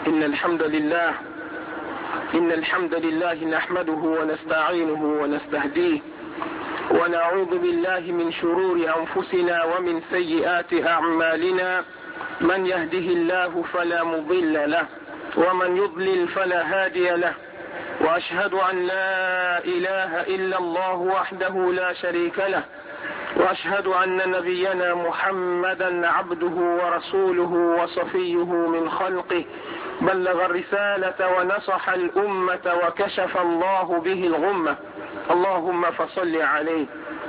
إن الحمد لله نحمده ونستعينه ونستهديه ونعوذ بالله من شرور أنفسنا ومن سيئات أعمالنا. من يهده الله فلا مضل له ومن يضلل فلا هادي له، وأشهد أن لا إله إلا الله وحده لا شريك له، وأشهد أن نبينا محمدا عبده ورسوله وصفيه من خلقه، بلغ الرسالة ونصح الأمة وكشف الله به الغمة. اللهم فصل عليه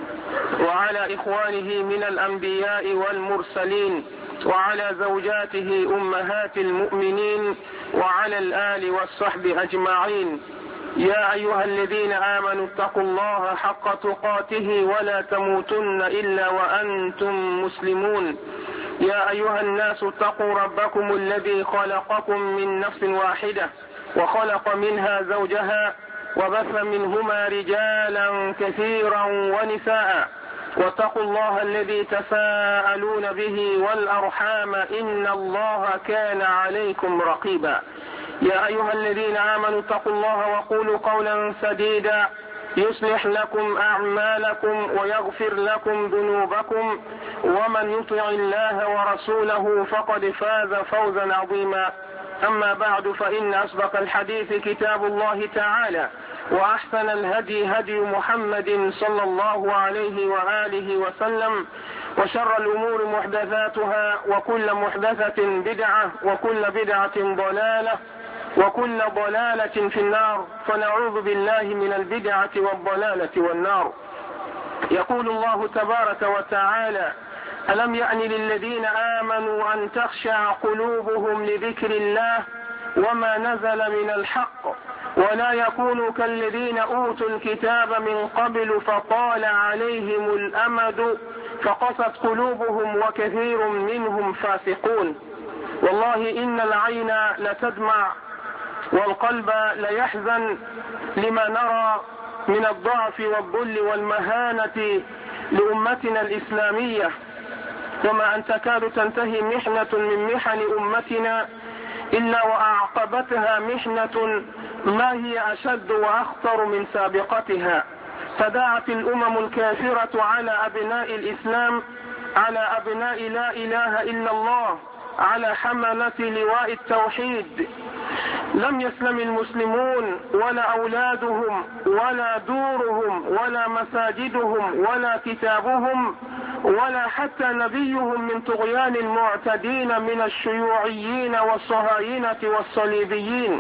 وعلى إخوانه من الأنبياء والمرسلين، وعلى زوجاته أمهات المؤمنين، وعلى الآل والصحب أجمعين. يا أيها الذين آمنوا اتقوا الله حق تقاته ولا تموتن إلا وأنتم مسلمون. يا أيها الناس اتقوا ربكم الذي خلقكم من نفس واحدة وخلق منها زوجها وبث منهما رجالا كثيرا ونساء، واتقوا الله الذي تساءلون به والأرحام إن الله كان عليكم رقيبا. يا أيها الذين آمنوا اتقوا الله وقولوا قولا سديدا يصلح لكم أعمالكم ويغفر لكم ذنوبكم، ومن يطع الله ورسوله فقد فاز فوزا عظيما. أما بعد، فإن أصدق الحديث كتاب الله تعالى، وأحسن الهدي هدي محمد صلى الله عليه وآله وسلم، وشر الأمور محدثاتها، وكل محدثة بدعة، وكل بدعة ضلالة، وكل ضلالة في النار. فنعوذ بالله من البدعة والضلالة والنار. يقول الله تبارك وتعالى: ألم يأن للذين آمنوا أن تخشع قلوبهم لذكر الله وما نزل من الحق ولا يكونوا كالذين أوتوا الكتاب من قبل فطال عليهم الأمد فقست قلوبهم وكثير منهم فاسقون. والله إن العين لتدمع والقلب ليحزن لما نرى من الضعف والذل والمهانة لأمتنا الإسلامية، وما أن تكاد تنتهي محنة من محن أمتنا إلا وأعقبتها محنة ما هي أشد وأخطر من سابقتها. تداعت الأمم الكافرة على أبناء الإسلام، على أبناء لا إله إلا الله، على حملة لواء التوحيد. لم يسلم المسلمون ولا أولادهم ولا دورهم ولا مساجدهم ولا كتابهم ولا حتى نبيهم من طغيان المعتدين من الشيوعيين والصهاينة والصليبيين.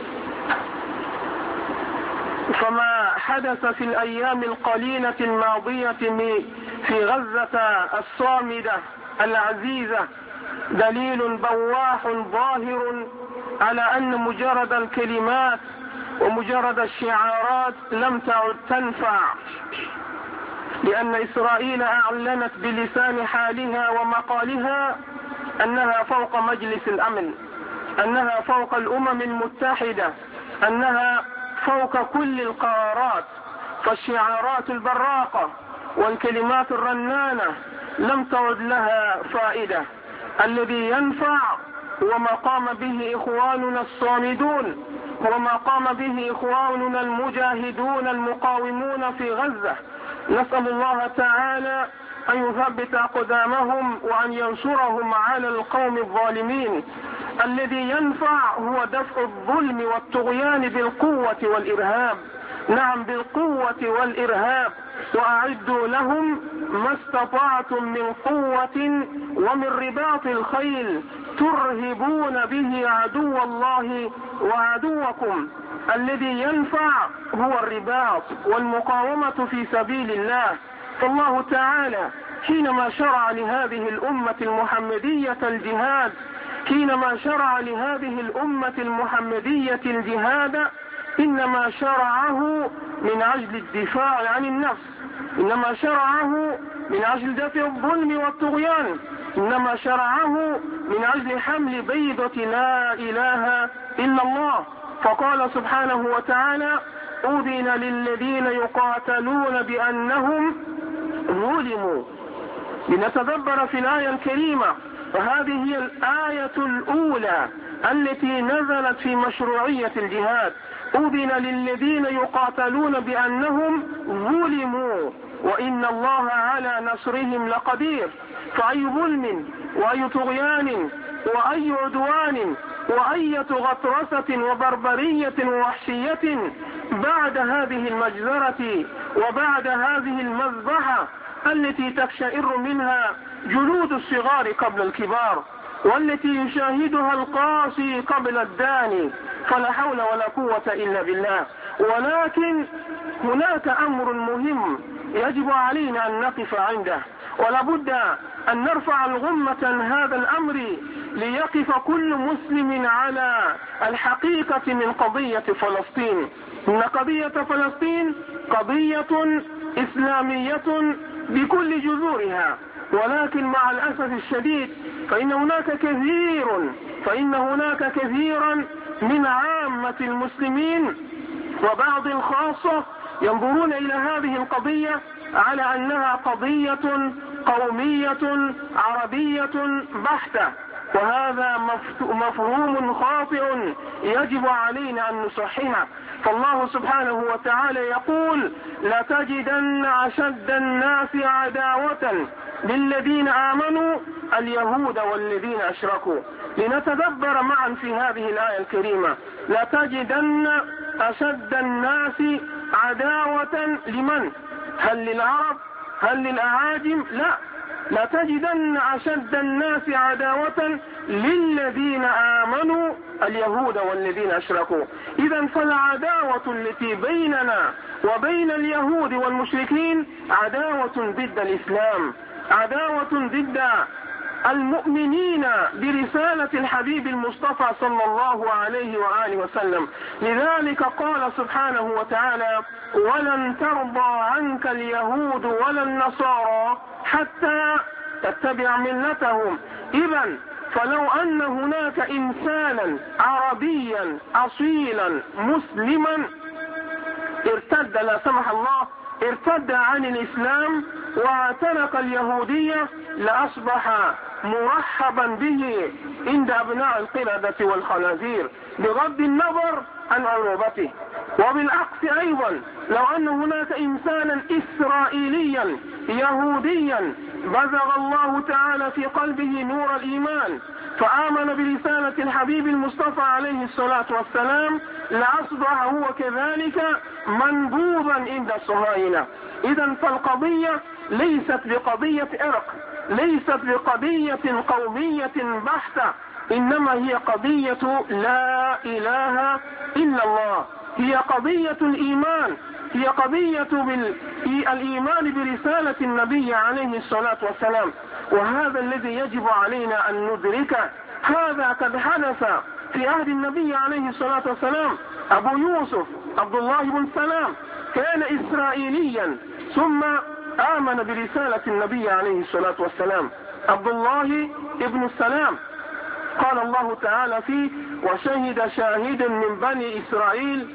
فما حدث في الأيام القليلة الماضية في غزة الصامدة العزيزة دليل بواح ظاهر على أن مجرد الكلمات ومجرد الشعارات لم تعد تنفع، لأن إسرائيل أعلنت بلسان حالها ومقالها أنها فوق مجلس الأمن، أنها فوق الأمم المتحدة، أنها فوق كل القرارات. فالشعارات البراقة والكلمات الرنانة لم تعد لها فائدة. الذي ينفع وما قام به إخواننا الصامدون، وما قام به إخواننا المجاهدون المقاومون في غزة. نسأل الله تعالى أن يثبت أقدامهم وأن ينصرهم على القوم الظالمين. الذي ينفع هو دفع الظلم والطغيان بالقوة والإرهاب. نعم، بالقوة والإرهاب. وأعدوا لهم ما استطعتم من قوة ومن رباط الخيل ترهبون به عدو الله وعدوكم. الذي ينفع هو الرباط والمقاومة في سبيل الله. فالله تعالى حينما شرع لهذه الأمة المحمدية الجهاد، حينما شرع لهذه الأمة المحمدية الجهاد، إنما شرعه من أجل الدفاع عن النفس، إنما شرعه من أجل دفع الظلم والطغيان، إنما شرعه من أجل حمل بيضة لا إله إلا الله. فقال سبحانه وتعالى: أذن للذين يقاتلون بأنهم ظلموا. لنتدبر في الآية الكريمة، وهذه هي الآية الأولى التي نزلت في مشروعية الجهاد. أذن للذين يقاتلون بأنهم ظلموا وإن الله على نصرهم لقدير. فأي ظلم وأي طغيان وأي عدوان وأية غطرسة وبربرية ووحشية بعد هذه المجزرة وبعد هذه المذبحة التي تقشعر منها جلود الصغار قبل الكبار، والتي يشاهدها القاسي قبل الداني. فلا حول ولا قوة إلا بالله. ولكن هناك أمر مهم يجب علينا أن نقف عنده، ولابد أن نرفع الغمة هذا الأمر ليقف كل مسلم على الحقيقة من قضية فلسطين. إن قضية فلسطين قضية إسلامية بكل جذورها، ولكن مع الأسف الشديد فإن هناك كثيرا من عامة المسلمين وبعض الخاصة ينظرون إلى هذه القضية على أنها قضية قومية عربية بحتة، وهذا مفهوم خاطئ يجب علينا أن نصححه. فالله سبحانه وتعالى يقول: لتجدن أشد الناس عداوة للذين آمنوا اليهود والذين أشركوا. لنتدبر معا في هذه الآية الكريمة. لتجدن أشد الناس عداوة لمن؟ هل للعرب؟ هل للأعاجم؟ لا، لتجدن أشد الناس عداوة للذين آمنوا اليهود والذين أشركوا. إذن فالعداوة التي بيننا وبين اليهود والمشركين عداوة ضد الإسلام، عداوة ضد المؤمنين برسالة الحبيب المصطفى صلى الله عليه وآله وسلم. لذلك قال سبحانه وتعالى: ولن ترضى عنك اليهود ولا النصارى حتى تتبع ملتهم. إذن فلو أن هناك إنسانا عربيا أصيلا مسلما ارتد، لا سمح الله، ارتد عن الإسلام واعتنق اليهودية لأصبح مرحبا به عند أبناء القردة والخنازير بغض النظر عن عروبته. وبالعكس أيضا لو أن هناك إنسانا إسرائيليا يهوديا بزغ الله تعالى في قلبه نور الإيمان فآمن برسالة الحبيب المصطفى عليه الصلاة والسلام لأصبح هو كذلك منبوذا عند الصهاينة. إذن فالقضية ليست بقضية إرق، ليست بقضية قومية بحتة، إنما هي قضية لا إله إلا الله، هي قضية الإيمان، هي قضية الإيمان برسالة النبي عليه الصلاة والسلام. وهذا الذي يجب علينا أن ندركه. هذا قد حدث في عهد النبي عليه الصلاة والسلام. أبو يوسف عبد الله بن سلام كان إسرائيليا ثم آمن برسالة النبي عليه الصلاة والسلام. عبد الله ابن السلام قال الله تعالى فيه: وشهد شاهد من بني إسرائيل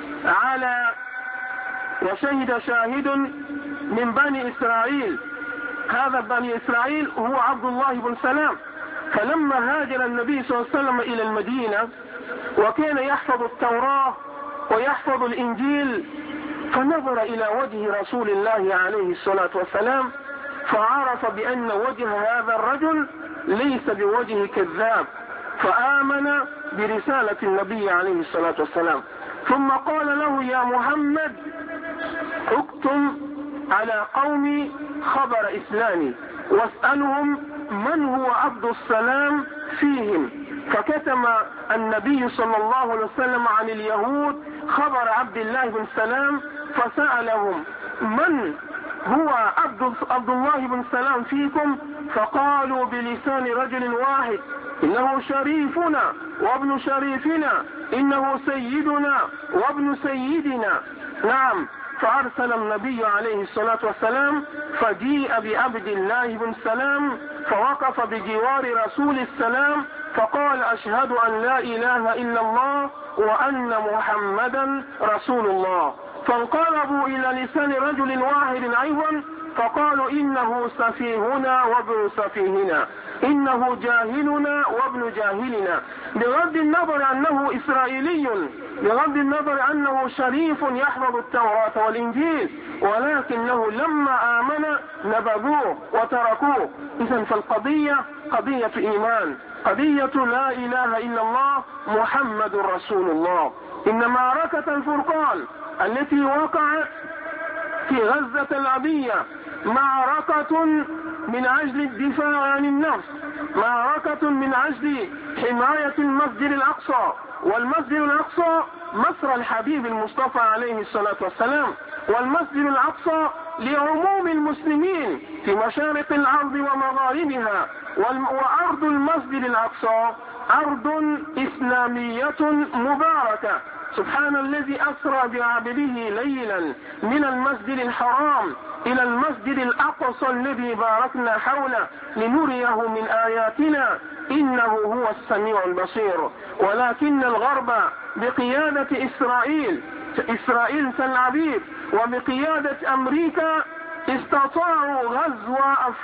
هذا بني إسرائيل هو عبد الله بن سلام. فلما هاجر النبي صلى الله عليه وسلم إلى المدينة وكان يحفظ التوراة ويحفظ الإنجيل، فنظر إلى وجه رسول الله عليه الصلاة والسلام فعرف بأن وجه هذا الرجل ليس بوجه كذاب، فآمن برسالة النبي عليه الصلاة والسلام. ثم قال له: يا محمد اكتم على قومي خبر إسلامي واسألهم من هو عبد السلام فيهم. فكتم النبي صلى الله عليه وسلم عن اليهود خبر عبد الله بن سلام، فسألهم: من هو عبد الله بن سلام فيكم؟ فقالوا بلسان رجل واحد: إنه شريفنا وابن شريفنا، إنه سيدنا وابن سيدنا. نعم. فأرسل النبي عليه الصلاة والسلام فجيء بعبد الله بن سلام فوقف بجوار رسول السلام فقال: أشهد أن لا إله إلا الله وأن محمدا رسول الله. فانقلبوا إلى لسان رجل واحد أيضا فقالوا إنه سفيهنا وابن سفيهنا، إنه جاهلنا وابن جاهلنا، بغض النظر أنه إسرائيلي، بغض النظر أنه شريف يحفظ التوراة والإنجيل، ولكنه لما آمن نبذوه وتركوه. إذن فالقضية قضية إيمان، قضية لا إله إلا الله محمد رسول الله. إن معركة الفرقان التي وقعت في غزة الأبية معركة من أجل الدفاع عن النفس، معركة من أجل حماية المسجد الأقصى، والمسجد الأقصى مصر الحبيب المصطفى عليه الصلاة والسلام، والمسجد الأقصى لعموم المسلمين في مشارق الأرض ومغاربها، وأرض المسجد الأقصى أرض إسلامية مباركة. سبحان الذي أسرى بعبده ليلا من المسجد الحرام إلى المسجد الأقصى الذي باركنا حوله لنريه من آياتنا إنه هو السميع البصير. ولكن الغرب بقيادة إسرائيل تل أبيب وبقيادة أمريكا استطاعوا غزو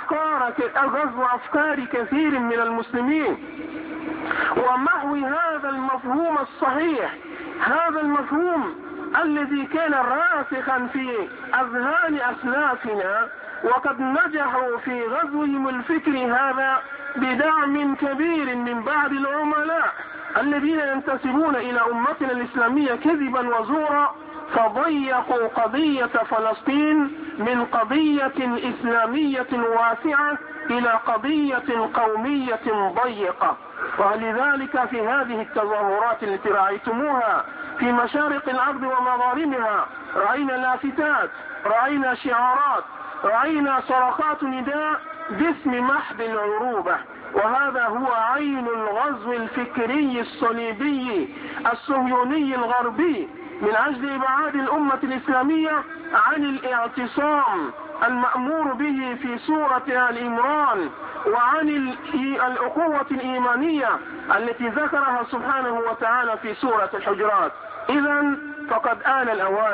أفكار كثير من المسلمين ومحو هذا المفهوم الصحيح، هذا المفهوم الذي كان راسخا في أذهان أسلافنا، وقد نجحوا في غزوهم الفكر هذا بدعم كبير من بعض العملاء الذين ينتسبون إلى أمتنا الإسلامية كذبا وزورا، فضيقوا قضية فلسطين من قضية إسلامية واسعة إلى قضية قومية ضيقة. ولذلك في هذه التظاهرات التي رأيتموها في مشارق الأرض ومغاربها رأينا لافتات، رأينا شعارات، رأينا صرخات نداء باسم محض العروبة، وهذا هو عين الغزو الفكري الصليبي الصهيوني الغربي من أجل إبعاد الأمة الإسلامية عن الاعتصام المأمور به في سورة آل عمران، وعن الأخوة الإيمانية التي ذكرها سبحانه وتعالى في سورة الحجرات. إذن فقد آن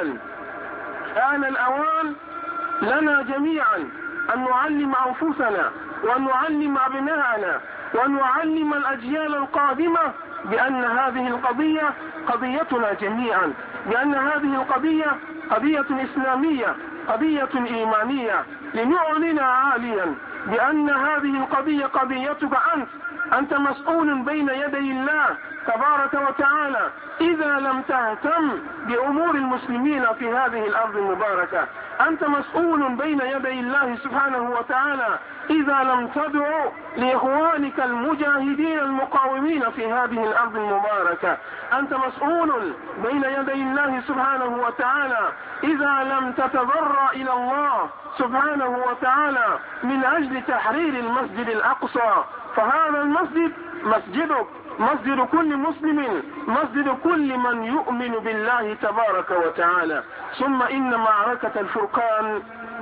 الأوان لنا جميعا أن نعلم أنفسنا وأن نعلم أبناءنا وأن نعلم الأجيال القادمة بأن هذه القضية قضيتنا جميعا، بأن هذه القضية قضية إسلامية، قضية إيمانية، لنعلن عاليا بأن هذه القضية قضيتك أنت مسؤول بين يدي الله تبارك وتعالى إذا لم تهتم بأمور المسلمين في هذه الأرض المباركة، أنت مسؤول بين يدي الله سبحانه وتعالى إذا لم تدعو لإخوانك المجاهدين المقاومين في هذه الأرض المباركة، أنت مسؤول بين يدي الله سبحانه وتعالى إذا لم تتضرع إلى الله سبحانه وتعالى من أجل تحرير المسجد الأقصى. فهذا المسجد مسجدك، مسجد كل مسلم، مسجد كل من يؤمن بالله تبارك وتعالى. ثم إن معركة الفرقان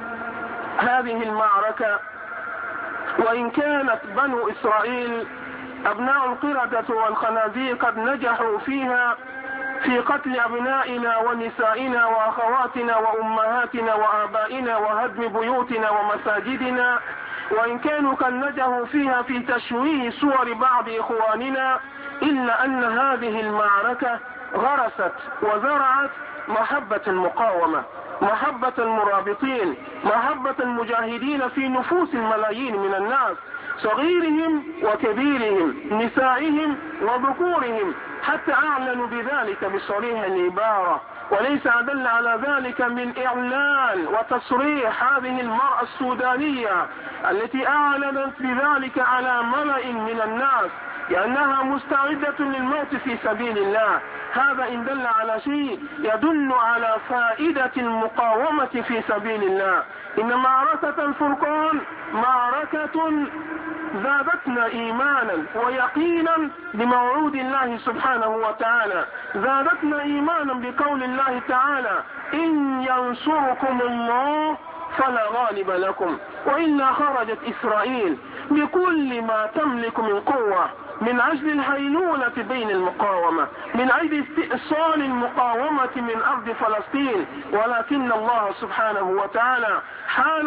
هذه المعركة وإن كانت بنو إسرائيل أبناء القردة والخنازير قد نجحوا فيها في قتل أبنائنا ونسائنا وأخواتنا وأمهاتنا وآبائنا وهدم بيوتنا ومساجدنا، وإن كانوا قد نجحوا فيها في تشويه صور بعض إخواننا، إلا أن هذه المعركة غرست وزرعت محبة المقاومة، محبة المرابطين، محبة المجاهدين في نفوس الملايين من الناس، صغيرهم وكبيرهم، نسائهم وذكورهم، حتى أعلنوا بذلك بصريح العبارة. وليس أدل على ذلك من إعلان وتصريح هذه المرأة السودانية التي أعلنت بذلك على ملأ من الناس لأنها مستعدة للموت في سبيل الله. هذا إن دل على شيء يدل على فائدة المقاومة في سبيل الله. إن معركة الفرقان معركة زادتنا إيمانا ويقينا بموعود الله سبحانه وتعالى، زادتنا إيمانا بقول الله تعالى إن ينصركم الله فلا غالب لكم، وإلا خرجت إسرائيل بكل ما تملك من قوة من أجل الهيلولة بين المقاومة، من أجل استئصال المقاومة من أرض فلسطين، ولكن الله سبحانه وتعالى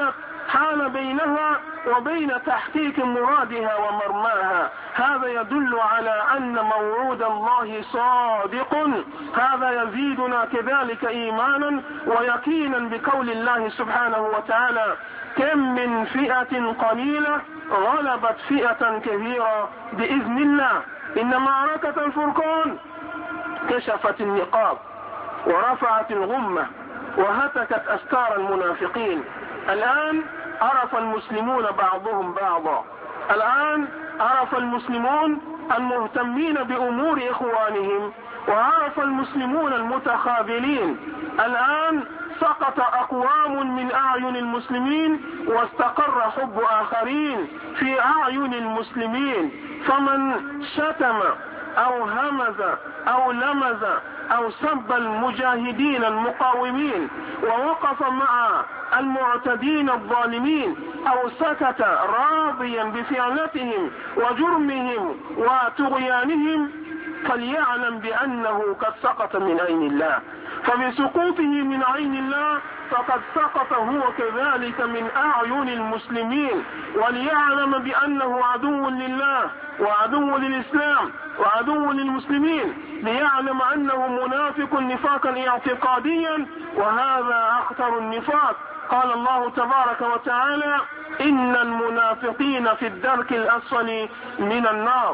حال بينها وبين تحقيق مرادها ومرماها. هذا يدل على أن موعود الله صادق. هذا يزيدنا كذلك إيمانا ويقينا بقول الله سبحانه وتعالى: كم من فئة قليلة غلبت فئة كثيرة بإذن الله. إن معركة الفرقان كشفت النقاب ورفعت الغمة وهتكت أستار المنافقين. الآن عرف المسلمون بعضهم بعضا. الآن عرف المسلمون المهتمين بأمور إخوانهم، وعرف المسلمون المتخاذلين. الآن سقط أقوام من أعين المسلمين واستقر حب آخرين في أعين المسلمين. فمن شتم أو همز أو لمز أو سب المجاهدين المقاومين ووقف مع المعتدين الظالمين أو سكت راضيا بفعلتهم وجرمهم وطغيانهم، فليعلم بأنه قد سقط من عين الله. فبسقوطه من عين الله فقد سقط هو كذلك من أعين المسلمين. وليعلم بأنه عدو لله وعدو للإسلام وعدو للمسلمين، ليعلم أنه منافق نفاقا اعتقاديا، وهذا أخطر النفاق. قال الله تبارك وتعالى: إن المنافقين في الدرك الأسفل من النار.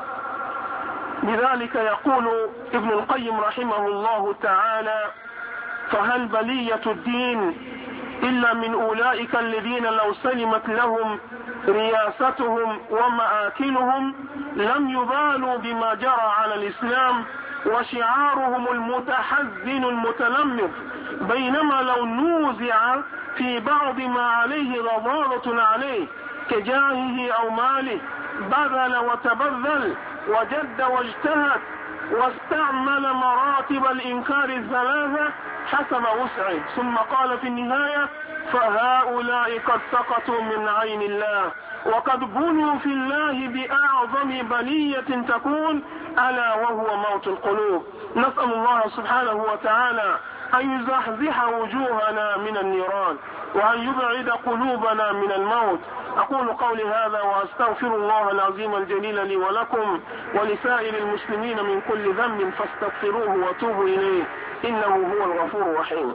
لذلك يقول ابن القيم رحمه الله تعالى: فهل بلية الدين إلا من أولئك الذين لو سلمت لهم رياستهم ومآكلهم لم يبالوا بما جرى على الإسلام وشعارهم المتحزن المتلمذ، بينما لو نوزع في بعض ما عليه غضاضة عليه كجاهه أو ماله بذل وتبذل وجد واجتهد واستعمل مراتب الإنكار الثلاثة حسب وسعه. ثم قال في النهاية: فهؤلاء قد سقطوا من عين الله وقد بنوا في الله بأعظم بلية تكون، ألا وهو موت القلوب. نسأل الله سبحانه وتعالى أن يزحزح وجوهنا من النيران وأن يبعد قلوبنا من الموت. أقول قولي هذا وأستغفر الله العظيم الجليل لي ولكم ولسائر المسلمين من كل ذنب فاستغفروه وتوبوا إليه إنه هو الغفور الرحيم.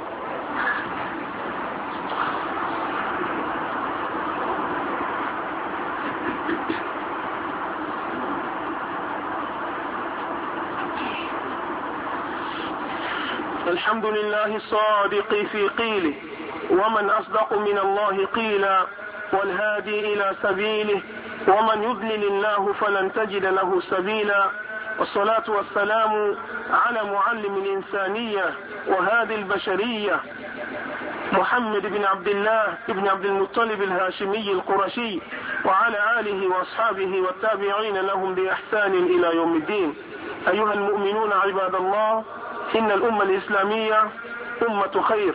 الحمد لله الصادق في قيله، ومن أصدق من الله قيلا، والهادي إلى سبيله، ومن يضلل الله فلن تجد له سبيلا. والصلاة والسلام على معلم الإنسانية وهادي البشرية محمد بن عبد الله بن عبد المطلب الهاشمي القرشي، وعلى آله وأصحابه والتابعين لهم بإحسان إلى يوم الدين. أيها المؤمنون عباد الله، إن الأمة الإسلامية أمة خير،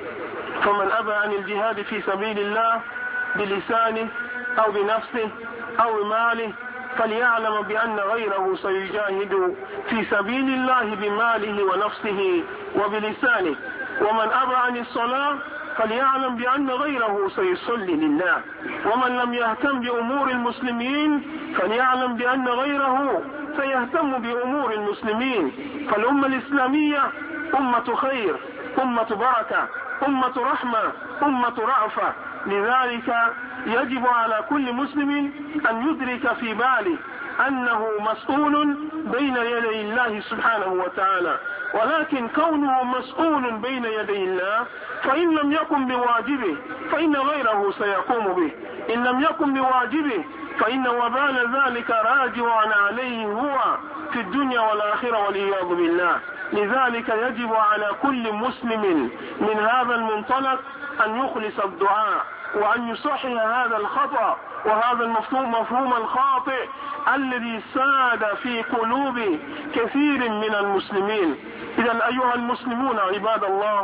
فمن أبى عن الجهاد في سبيل الله بلسانه أو بنفسه أو ماله فليعلم بأن غيره سيجاهد في سبيل الله بماله ونفسه وبلسانه. ومن أبى عن الصلاة فليعلم بأن غيره سيصلي لله. ومن لم يهتم بأمور المسلمين فليعلم بأن غيره سيهتم بأمور المسلمين. فالأمة الإسلامية أمة خير، أمة بركة، أمة رحمة، أمة رأفة. لذلك يجب على كل مسلم أن يدرك في باله أنه مسؤول بين يدي الله سبحانه وتعالى، ولكن كونه مسؤول بين يدي الله فإن لم يقم بواجبه فإن غيره سيقوم به، إن لم يقم بواجبه فإن وبال ذلك راجع عليه هو في الدنيا والآخرة والعياذ بالله. لذلك يجب على كل مسلم من هذا المنطلق أن يخلص الدعاء وأن يصحح هذا الخطأ وهذا المفهوم الخاطئ الذي ساد في قلوب كثير من المسلمين. إذا أيها المسلمون عباد الله،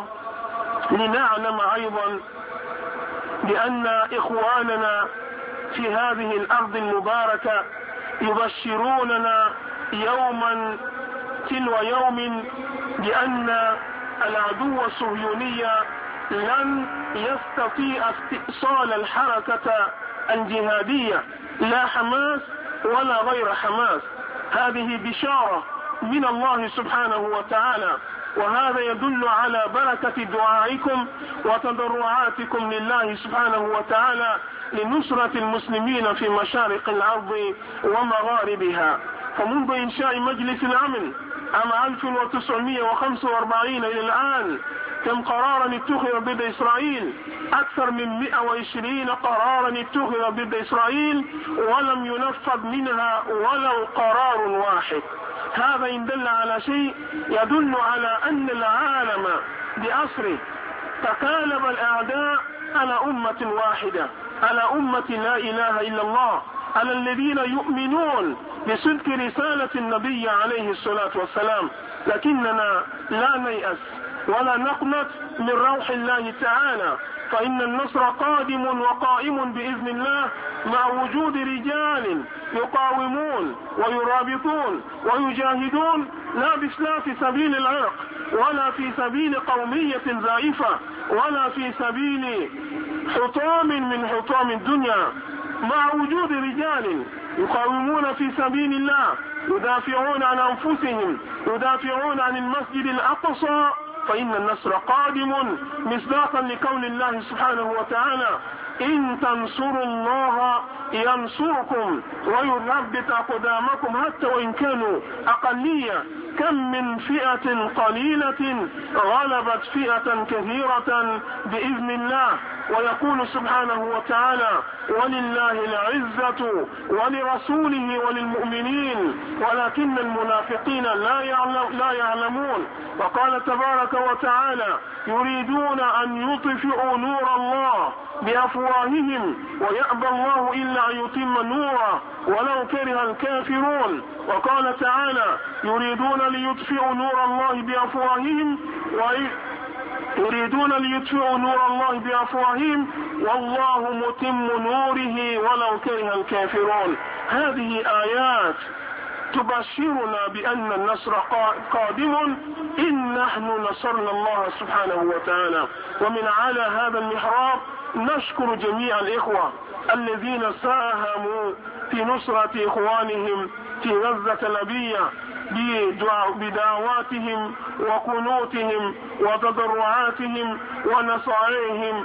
لنعلم أيضا بأن إخواننا في هذه الأرض المباركة يبشروننا يوما تلو يوم بأن العدو الصهيوني لن يستطيع استئصال الحركة الجهادية، لا حماس ولا غير حماس. هذه بشارة من الله سبحانه وتعالى، وهذا يدل على بركة دعائكم وتضرعاتكم لله سبحانه وتعالى لنصرة المسلمين في مشارق الأرض ومغاربها. فمنذ إنشاء مجلس الأمن عام 1945 إلى الآن كم قرارا اتخذ ضد إسرائيل؟ أكثر من 120 قرارا اتخذ ضد إسرائيل ولم ينفذ منها ولو قرار واحد. هذا إن دل على شيء يدل على أن العالم بأسره تكالب الأعداء على أمة واحدة، على أمة لا إله إلا الله، على الذين يؤمنون بصدق رسالة النبي عليه الصلاة والسلام. لكننا لا نيأس ولا نقنط من روح الله تعالى، فإن النصر قادم وقائم بإذن الله مع وجود رجال يقاومون ويرابطون ويجاهدون، لا في سبيل العرق ولا في سبيل قومية زائفة ولا في سبيل حطام من حطام الدنيا، مع وجود رجال يقاومون في سبيل الله، يدافعون عن أنفسهم، يدافعون عن المسجد الأقصى، فإن النصر قادم مصداقا لقول الله سبحانه وتعالى: إن تنصروا الله ينصركم ويثبت أقدامكم حتى وإن كانوا أقلية. كم من فئة قليلة غلبت فئة كثيرة بإذن الله. ويقول سبحانه وتعالى: ولله العزة ولرسوله وللمؤمنين ولكن المنافقين لا يعلمون. وقال تبارك وتعالى: يريدون أن يطفئوا نور الله بأفواههم ويأبى الله إلا أن يتم نوره ولو كره الكافرون. وقال تعالى: يريدون ليطفئوا نور الله بأفواههم والله متم نوره ولو كره الكافرون. هذه آيات تبشرنا بأن النصر قادم إن نحن نصرنا الله سبحانه وتعالى. ومن على هذا المحراب نشكر جميع الإخوة الذين ساهموا في نصرة إخوانهم في غزة الأبية بدعواتهم وقنوتهم وتضرعاتهم ونصائحهم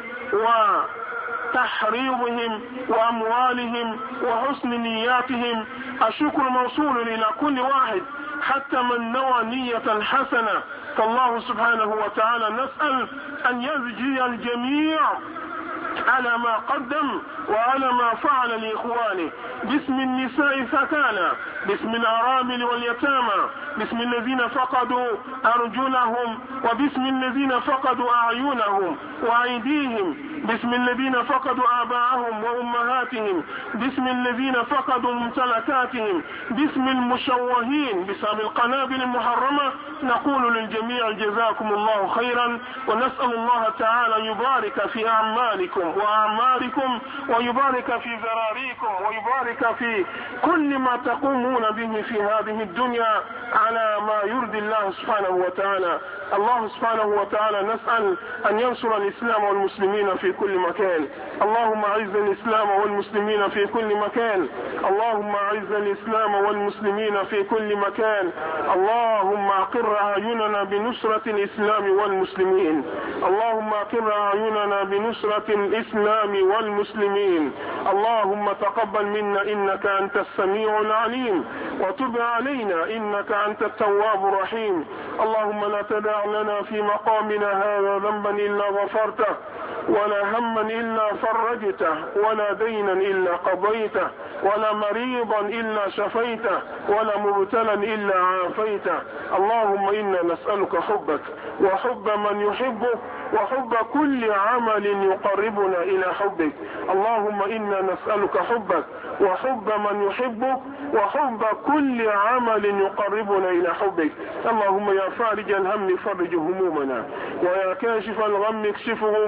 وتحريضهم وأموالهم وحسن نياتهم. الشكر موصول إلى كل واحد حتى من نوى نية حسنة، فالله سبحانه وتعالى نسأل أن يجزي الجميع على ما قدم وعلى ما فعل لإخوانه، باسم النساء ثكالى، باسم الأرامل واليتامى، باسم الذين فقدوا أرجلهم، وباسم الذين فقدوا أعينهم وأيديهم، باسم الذين فقدوا آباءهم وأمهاتهم، باسم الذين فقدوا ممتلكاتهم، باسم المشوهين بسبب القنابل المحرمة. نقول للجميع: جزاكم الله خيرا، ونسأل الله تعالى يبارك في أعمالكم وأعماركم ويبارك في ذراريكم ويبارك في كل ما تقومون به في هذه الدنيا على ما يرضي الله سبحانه وتعالى. الله سبحانه وتعالى نسأل أن ينصر الإسلام والمسلمين في كل مكان. اللهم أعز الإسلام والمسلمين في كل مكان. اللهم أعز الإسلام والمسلمين في كل مكان. اللهم أقر أعيننا بنصرة الإسلام والمسلمين. اللهم أقر أعيننا بنصرة الإسلام والمسلمين. اللهم تقبل منا إنك أنت السميع العليم، وتب علينا إنك أنت التواب الرحيم. اللهم لا تدع لنا في مقامنا هذا ذنبا إلا غفرته، ولا هما إلا فرجته، ولا دينا إلا قضيته، ولا مريضا إلا شفيته، ولا مبتلا إلا عافيته. اللهم إنا نسألك حبك وحب من يحبك وحب كل عمل يقربنا إلى حبك. اللهم إنا نسألك حبك وحب من يحبك وحب كل عمل يقربنا إلى حبك. اللهم يا فارج الهم فرج همومنا، ويا كاشف الغم اكشف همومنا،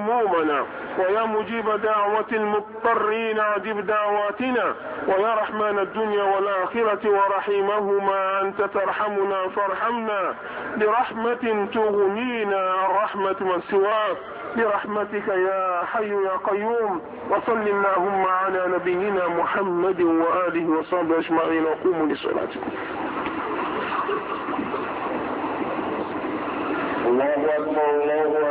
دعوانا، ويا مجيب دعوة المضطرين أجب دعواتنا، ويا رحمن الدنيا والآخرة ورحيمهما أنت ترحمنا فارحمنا برحمة تغنينا عن رحمة من سواك برحمتك يا حي يا قيوم. وصل اللهم على نبينا محمد وآله وصحبه أجمعين وقوموا لصلاتكم. الله أكبر الله